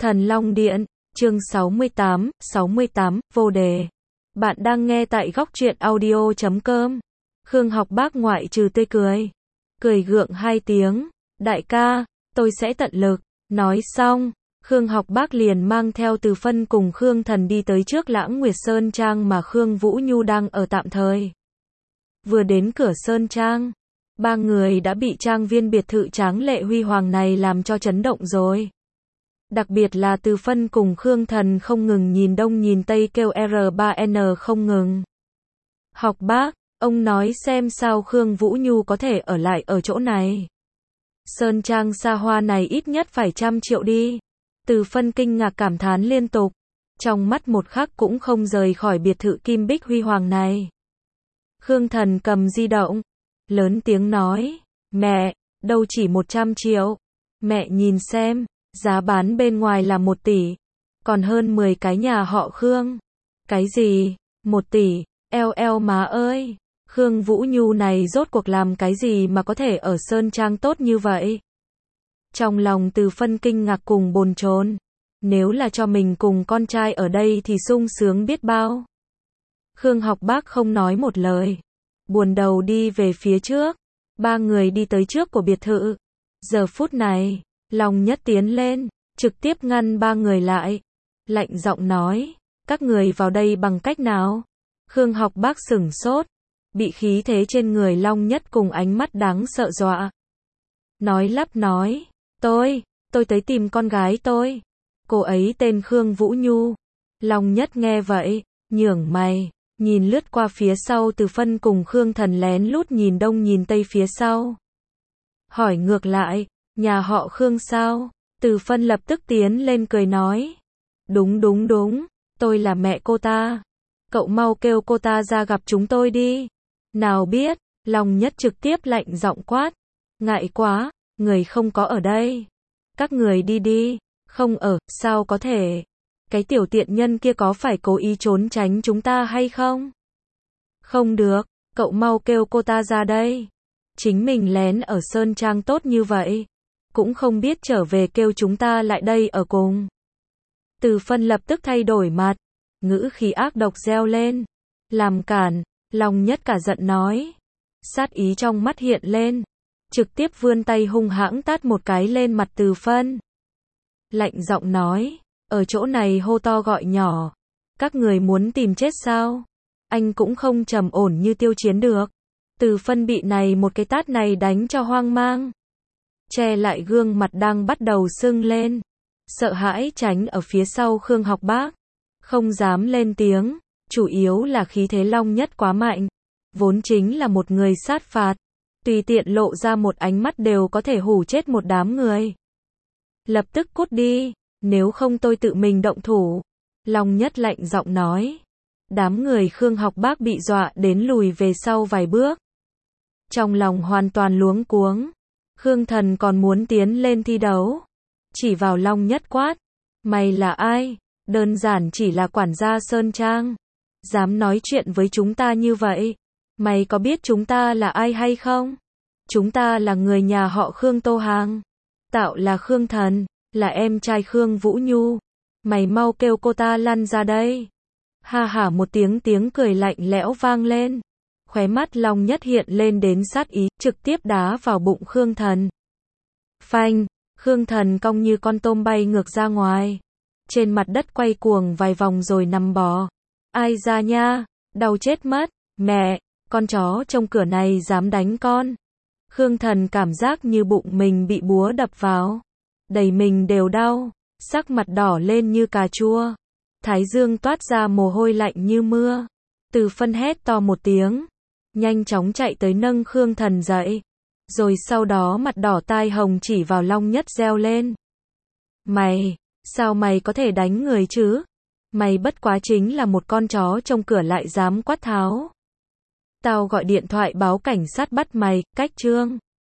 Thần Long Điện, chương 68, vô đề. Bạn đang nghe tại góc truyện audio.com. Khương Học Bác ngoại trừ tươi cười. Cười gượng 2 tiếng. Đại ca, tôi sẽ tận lực. Nói xong, Khương Học Bác liền mang theo Từ Phân cùng Khương Thần đi tới trước Lãng Nguyệt Sơn Trang mà Khương Vũ Nhu đang ở tạm thời. Vừa đến cửa Sơn Trang, 3 người đã bị trang viên biệt thự tráng lệ huy hoàng này làm cho chấn động rồi. Đặc biệt là Từ Phân cùng Khương Thần không ngừng nhìn đông nhìn tây kêu R3N không ngừng. Học Bác, ông nói xem sao Khương Vũ Nhu có thể ở lại ở chỗ này. Sơn Trang xa hoa này ít nhất phải 100 triệu đi. Từ Phân kinh ngạc cảm thán liên tục, trong mắt một khắc cũng không rời khỏi biệt thự kim bích huy hoàng này. Khương Thần cầm di động, lớn tiếng nói, mẹ, đâu chỉ 100 triệu. Mẹ nhìn xem, giá bán bên ngoài là 1 tỷ, còn hơn 10 cái nhà họ Khương. Cái gì? 1 tỷ, eo má ơi. Khương Vũ Nhu này rốt cuộc làm cái gì mà có thể ở Sơn Trang tốt như vậy? Trong lòng Từ Phân kinh ngạc cùng bồn chồn. Nếu là cho mình cùng con trai ở đây thì sung sướng biết bao. Khương Học Bác không nói một lời, buồn đầu đi về phía trước. 3 người đi tới trước của biệt thự. Giờ phút này, Long Nhất tiến lên, trực tiếp ngăn 3 người lại. Lạnh giọng nói, các người vào đây bằng cách nào? Khương Học Bác sửng sốt, bị khí thế trên người Long Nhất cùng ánh mắt đáng sợ dọa. Nói lắp nói, tôi tới tìm con gái tôi. Cô ấy tên Khương Vũ Nhu. Long Nhất nghe vậy, nhướng mày, nhìn lướt qua phía sau Từ Phân cùng Khương Thần lén lút nhìn đông nhìn tây phía sau. Hỏi ngược lại, nhà họ Khương sao? Từ Phân lập tức tiến lên cười nói. Đúng, tôi là mẹ cô ta. Cậu mau kêu cô ta ra gặp chúng tôi đi. Nào biết, Long Nhất trực tiếp lạnh giọng quát. Ngại quá, người không có ở đây. Các người đi, không ở, sao có thể? Cái tiểu tiện nhân kia có phải cố ý trốn tránh chúng ta hay không? Không được, cậu mau kêu cô ta ra đây. Chính mình lén ở Sơn Trang tốt như vậy, cũng không biết trở về kêu chúng ta lại đây ở cùng. Từ Phân lập tức thay đổi mặt, ngữ khí ác độc reo lên. Làm cản, Long Nhất cả giận nói. Sát ý trong mắt hiện lên, trực tiếp vươn tay hung hãng tát một cái lên mặt Từ Phân. Lạnh giọng nói, ở chỗ này hô to gọi nhỏ, các người muốn tìm chết sao? Anh cũng không trầm ổn như Tiêu Chiến được. Từ Phân bị này một cái tát này đánh cho hoang mang, che lại gương mặt đang bắt đầu sưng lên, sợ hãi tránh ở phía sau Khương Học Bác, không dám lên tiếng, chủ yếu là khí thế Long Nhất quá mạnh, vốn chính là một người sát phạt, tùy tiện lộ ra một ánh mắt đều có thể hù chết một đám người. Lập tức cút đi, nếu không tôi tự mình động thủ. Long Nhất lạnh giọng nói. Đám người Khương Học Bác bị dọa đến lùi về sau vài bước, trong lòng hoàn toàn luống cuống. Khương Thần còn muốn tiến lên thi đấu, chỉ vào Long Nhất quát. Mày là ai? Đơn giản chỉ là quản gia Sơn Trang, dám nói chuyện với chúng ta như vậy? Mày có biết chúng ta là ai hay không? Chúng ta là người nhà họ Khương Tô Hàng. Tạo là Khương Thần, là em trai Khương Vũ Nhu. Mày mau kêu cô ta lăn ra đây. Ha hả một tiếng cười lạnh lẽo vang lên. Khóe mắt Long Nhất hiện lên đến sát ý, trực tiếp đá vào bụng Khương Thần. Phanh, Khương Thần cong như con tôm bay ngược ra ngoài. Trên mặt đất quay cuồng vài vòng rồi nằm bò. Ai ra nha, đau chết mất. Mẹ, con chó trong cửa này dám đánh con. Khương Thần cảm giác như bụng mình bị búa đập vào, đầy mình đều đau, sắc mặt đỏ lên như cà chua, thái dương toát ra mồ hôi lạnh như mưa. Từ Phân hét to một tiếng, nhanh chóng chạy tới nâng Khương Thần dậy, rồi sau đó mặt đỏ tai hồng chỉ vào Long Nhất reo lên. Mày, sao mày có thể đánh người chứ? Mày bất quá chính là một con chó trong cửa lại dám quát tháo. Tao gọi điện thoại báo cảnh sát bắt mày, cách chương.